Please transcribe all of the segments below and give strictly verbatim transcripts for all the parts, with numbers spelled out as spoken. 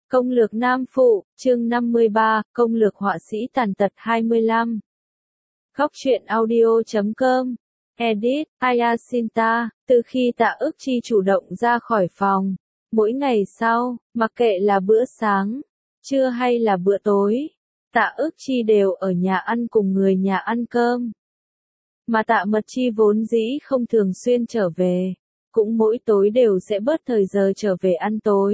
Công lược nam phụ, chương năm mươi ba, công lược họa sĩ tàn tật hai mươi lăm. Góc truyện audio chấm com. Edit, Ayasinta, từ khi Tạ Ức Chi chủ động ra khỏi phòng, mỗi ngày sau, mặc kệ là bữa sáng, trưa hay là bữa tối, Tạ Ức Chi đều ở nhà ăn cùng người nhà ăn cơm. Mà Tạ Mật Chi vốn dĩ không thường xuyên trở về, cũng mỗi tối đều sẽ bớt thời giờ trở về ăn tối.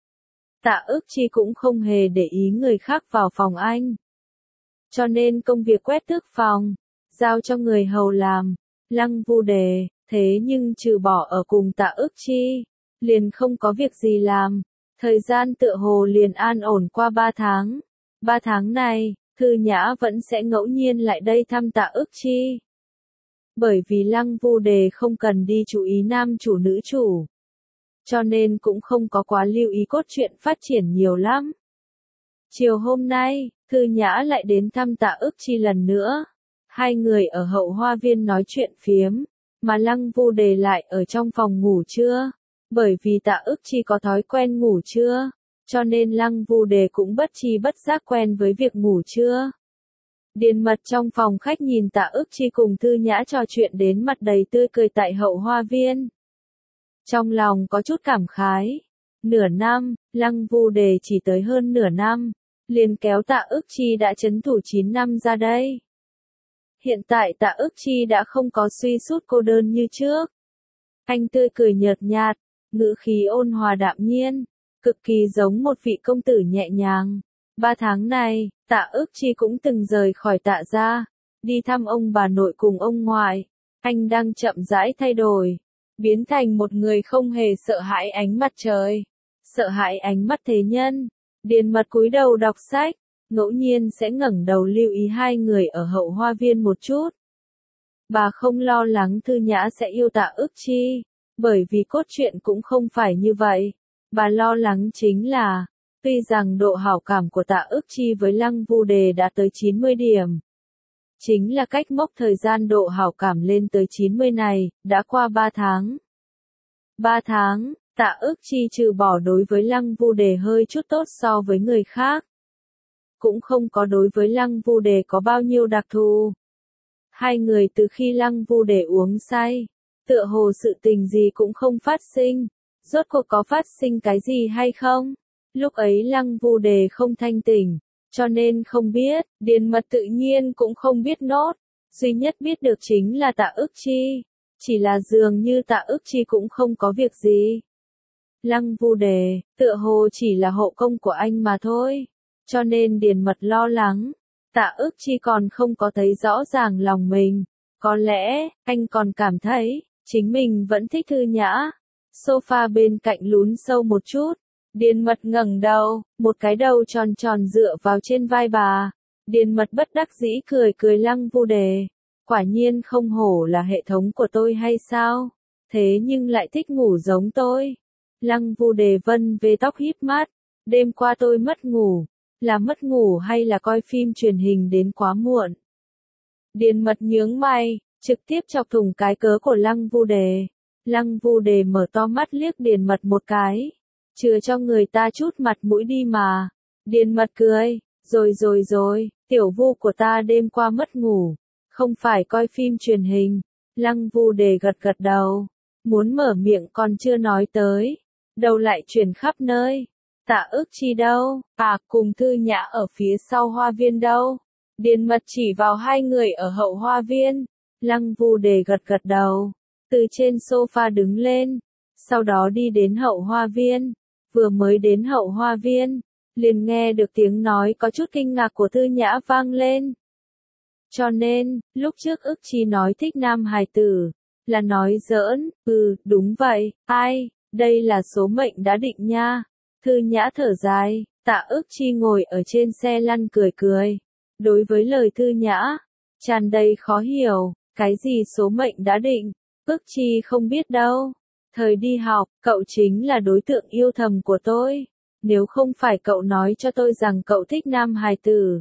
Tạ Ức Chi cũng không hề để ý người khác vào phòng anh. Cho nên công việc quét tước phòng, giao cho người hầu làm, Lăng Vu Đề, thế nhưng trừ bỏ ở cùng Tạ Ức Chi, liền không có việc gì làm. Thời gian tựa hồ liền an ổn qua ba tháng. Ba tháng này, Thư Nhã vẫn sẽ ngẫu nhiên lại đây thăm Tạ Ức Chi. Bởi vì Lăng Vu Đề không cần đi chú ý nam chủ nữ chủ, cho nên cũng không có quá lưu ý cốt truyện phát triển nhiều lắm. Chiều hôm nay, Thư Nhã lại đến thăm Tạ Ức Chi lần nữa. Hai người ở hậu hoa viên nói chuyện phiếm, mà Lăng Vu Đề lại ở trong phòng ngủ trưa. Bởi vì Tạ Ức Chi có thói quen ngủ trưa, cho nên Lăng Vu Đề cũng bất chi bất giác quen với việc ngủ trưa. Điền Mật trong phòng khách nhìn Tạ Ức Chi cùng Thư Nhã trò chuyện đến mặt đầy tươi cười tại hậu hoa viên. Trong lòng có chút cảm khái. Nửa năm, Lăng Vu Đề chỉ tới hơn nửa năm, liền kéo Tạ Ức Chi đã trấn thủ chín năm ra đây. Hiện tại Tạ Ức Chi đã không có suy sút cô đơn như trước. Anh tươi cười nhợt nhạt, ngữ khí ôn hòa đạm nhiên, cực kỳ giống một vị công tử nhẹ nhàng. Ba tháng này, Tạ Ức Chi cũng từng rời khỏi Tạ gia, đi thăm ông bà nội cùng ông ngoại. Anh đang chậm rãi thay đổi, biến thành một người không hề sợ hãi ánh mặt trời, sợ hãi ánh mắt thế nhân. Điền Mật cúi đầu đọc sách, ngẫu nhiên sẽ ngẩng đầu lưu ý hai người ở hậu hoa viên một chút. Bà không lo lắng Thư Nhã sẽ yêu Tạ Ức Chi, bởi vì cốt truyện cũng không phải như vậy. Bà lo lắng chính là, tuy rằng độ hảo cảm của Tạ Ức Chi với Lăng Vu Đề đã tới chín mươi điểm. Chính là cách mốc thời gian độ hảo cảm lên tới chín mươi này, đã qua ba tháng. ba tháng, Tạ Ức Chi trừ bỏ đối với Lăng Vu Đề hơi chút tốt so với người khác, cũng không có đối với Lăng Vu Đề có bao nhiêu đặc thù. Hai người từ khi Lăng Vu Đề uống say, tựa hồ sự tình gì cũng không phát sinh. Rốt cuộc có phát sinh cái gì hay không? Lúc ấy Lăng Vu Đề không thanh tỉnh, cho nên không biết. Điền Mật tự nhiên cũng không biết nốt. Duy nhất biết được chính là Tạ Ức Chi. Chỉ là dường như Tạ Ức Chi cũng không có việc gì. Lăng Vu Đề, tựa hồ chỉ là hộ công của anh mà thôi. Cho nên Điền Mật lo lắng. Tạ Ức Chi còn không có thấy rõ ràng lòng mình. Có lẽ, anh còn cảm thấy, chính mình vẫn thích Thư Nhã. Sofa bên cạnh lún sâu một chút. Điền Mật ngẩng đầu, một cái đầu tròn tròn dựa vào trên vai bà. Điền Mật bất đắc dĩ cười cười Lăng Vu Đề. Quả nhiên không hổ là hệ thống của tôi hay sao? Thế nhưng lại thích ngủ giống tôi. Lăng Vu Đề vân về tóc híp mắt. Đêm qua tôi mất ngủ. Là mất ngủ hay là coi phim truyền hình đến quá muộn? Điền Mật nhướng mày, trực tiếp chọc thủng cái cớ của Lăng Vu Đề. Lăng Vu Đề mở to mắt liếc Điền Mật một cái. Chừa cho người ta chút mặt mũi đi mà. Điền Mật cười, rồi rồi rồi, tiểu Vu của ta đêm qua mất ngủ. Không phải coi phim truyền hình. Lăng Vu Đề gật gật đầu. Muốn mở miệng còn chưa nói tới. Đầu lại chuyển khắp nơi. Tạ Ức Chi đâu? À, cùng Thư Nhã ở phía sau hoa viên đâu? Điền Mật chỉ vào hai người ở hậu hoa viên. Lăng Vu Đề gật gật đầu. Từ trên sofa đứng lên. Sau đó đi đến hậu hoa viên. Vừa mới đến hậu hoa viên, liền nghe được tiếng nói có chút kinh ngạc của Thư Nhã vang lên. Cho nên, lúc trước Ức Chi nói thích nam hài tử, là nói giỡn. Ừ, đúng vậy, ai, đây là số mệnh đã định nha. Thư Nhã thở dài, Tạ Ức Chi ngồi ở trên xe lăn cười cười. Đối với lời Thư Nhã, tràn đầy khó hiểu, cái gì số mệnh đã định, Ức Chi không biết đâu. Thời đi học, cậu chính là đối tượng yêu thầm của tôi. Nếu không phải cậu nói cho tôi rằng cậu thích nam hài tử,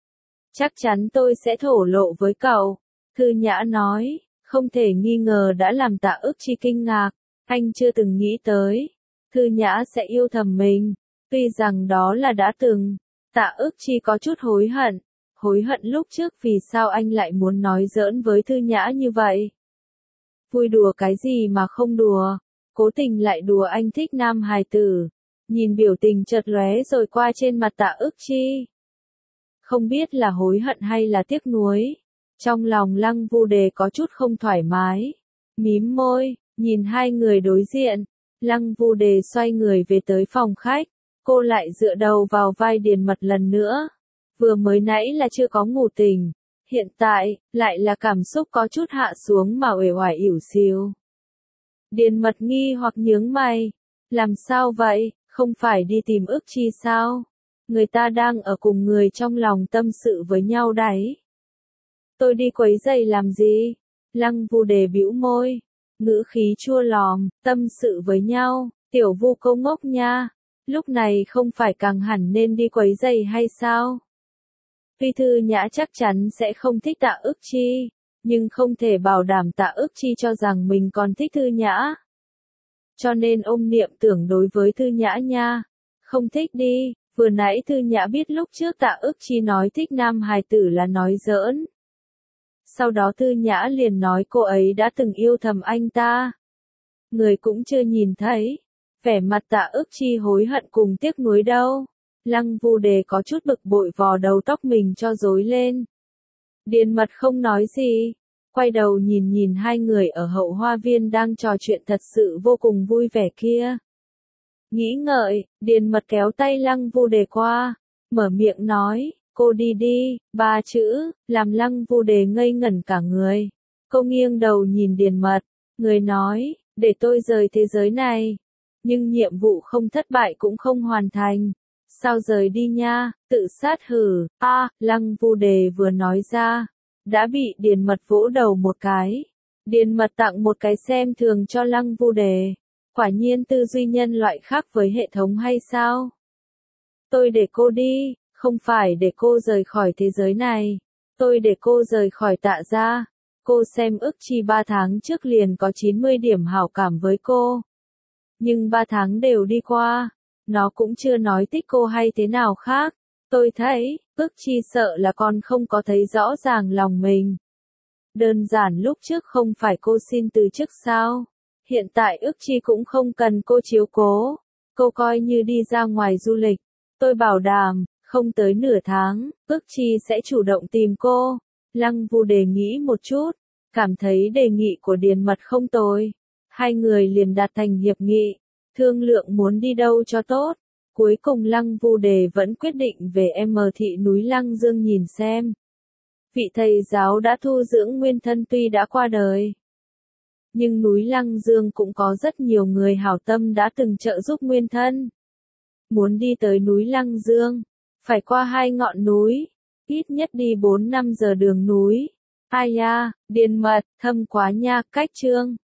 chắc chắn tôi sẽ thổ lộ với cậu. Thư Nhã nói, không thể nghi ngờ đã làm Tạ Ức Chi kinh ngạc. Anh chưa từng nghĩ tới, Thư Nhã sẽ yêu thầm mình. Tuy rằng đó là đã từng, Tạ Ức Chi có chút hối hận, hối hận lúc trước vì sao anh lại muốn nói giỡn với Thư Nhã như vậy. Vui đùa cái gì mà không đùa, cố tình lại đùa anh thích nam hài tử. Nhìn biểu tình chợt lóe rồi qua trên mặt Tạ Ức Chi. Không biết là hối hận hay là tiếc nuối. Trong lòng Lăng Vu Đề có chút không thoải mái. Mím môi, nhìn hai người đối diện. Lăng Vu Đề xoay người về tới phòng khách. Cô lại dựa đầu vào vai Điền Mật lần nữa. Vừa mới nãy là chưa có ngủ tỉnh. Hiện tại, lại là cảm xúc có chút hạ xuống mà uể oải ỉu xìu. Điền Mật nghi hoặc nhướng mày. Làm sao vậy, không phải đi tìm Ức Chi sao? Người ta đang ở cùng người trong lòng tâm sự với nhau đấy. Tôi đi quấy rầy làm gì? Lăng Vu Đề bĩu môi. Ngữ khí chua lòm, tâm sự với nhau, tiểu Vu câu ngốc nha. Lúc này không phải càng hẳn nên đi quấy rầy hay sao? Tuy Thư Nhã chắc chắn sẽ không thích Tạ Ức Chi, nhưng không thể bảo đảm Tạ Ức Chi cho rằng mình còn thích Thư Nhã. Cho nên ôm niệm tưởng đối với Thư Nhã nha. Không thích đi, vừa nãy Thư Nhã biết lúc trước Tạ Ức Chi nói thích nam hài tử là nói giỡn. Sau đó Thư Nhã liền nói cô ấy đã từng yêu thầm anh ta. Người cũng chưa nhìn thấy. Vẻ mặt Tạ Ức Chi hối hận cùng tiếc nuối đâu. Lăng Vu Đề có chút bực bội vò đầu tóc mình cho rối lên. Điền Mật không nói gì. Quay đầu nhìn nhìn hai người ở hậu hoa viên đang trò chuyện thật sự vô cùng vui vẻ kia. Nghĩ ngợi, Điền Mật kéo tay Lăng Vu Đề qua. Mở miệng nói, cô đi đi, ba chữ, làm Lăng Vu Đề ngây ngẩn cả người. Cô nghiêng đầu nhìn Điền Mật. Người nói, để tôi rời thế giới này. Nhưng nhiệm vụ không thất bại cũng không hoàn thành. Sao rời đi nha, tự sát hử, a à, Lăng Vu Đề vừa nói ra. Đã bị Điền Mật vỗ đầu một cái. Điền Mật tặng một cái xem thường cho Lăng Vu Đề. Quả nhiên tư duy nhân loại khác với hệ thống hay sao? Tôi để cô đi, không phải để cô rời khỏi thế giới này. Tôi để cô rời khỏi Tạ gia. Cô xem Ức Chi ba tháng trước liền có chín mươi điểm hảo cảm với cô. Nhưng ba tháng đều đi qua. Nó cũng chưa nói thích cô hay thế nào khác. Tôi thấy, Ức Chi sợ là còn không có thấy rõ ràng lòng mình. Đơn giản lúc trước không phải cô xin từ chức sao? Hiện tại Ức Chi cũng không cần cô chiếu cố. Cô coi như đi ra ngoài du lịch. Tôi bảo đảm, không tới nửa tháng, Ức Chi sẽ chủ động tìm cô. Lăng Vu Đề nghĩ một chút, cảm thấy đề nghị của Điền Mật không tồi. Hai người liền đạt thành hiệp nghị, thương lượng muốn đi đâu cho tốt. Cuối cùng Lăng Vu Đề vẫn quyết định về M thị núi Lăng Dương nhìn xem. Vị thầy giáo đã thu dưỡng nguyên thân tuy đã qua đời. Nhưng núi Lăng Dương cũng có rất nhiều người hảo tâm đã từng trợ giúp nguyên thân. Muốn đi tới núi Lăng Dương, phải qua hai ngọn núi, ít nhất đi bốn năm giờ đường núi. Ai ya, Điền Mật, thâm quá nha, cách chương.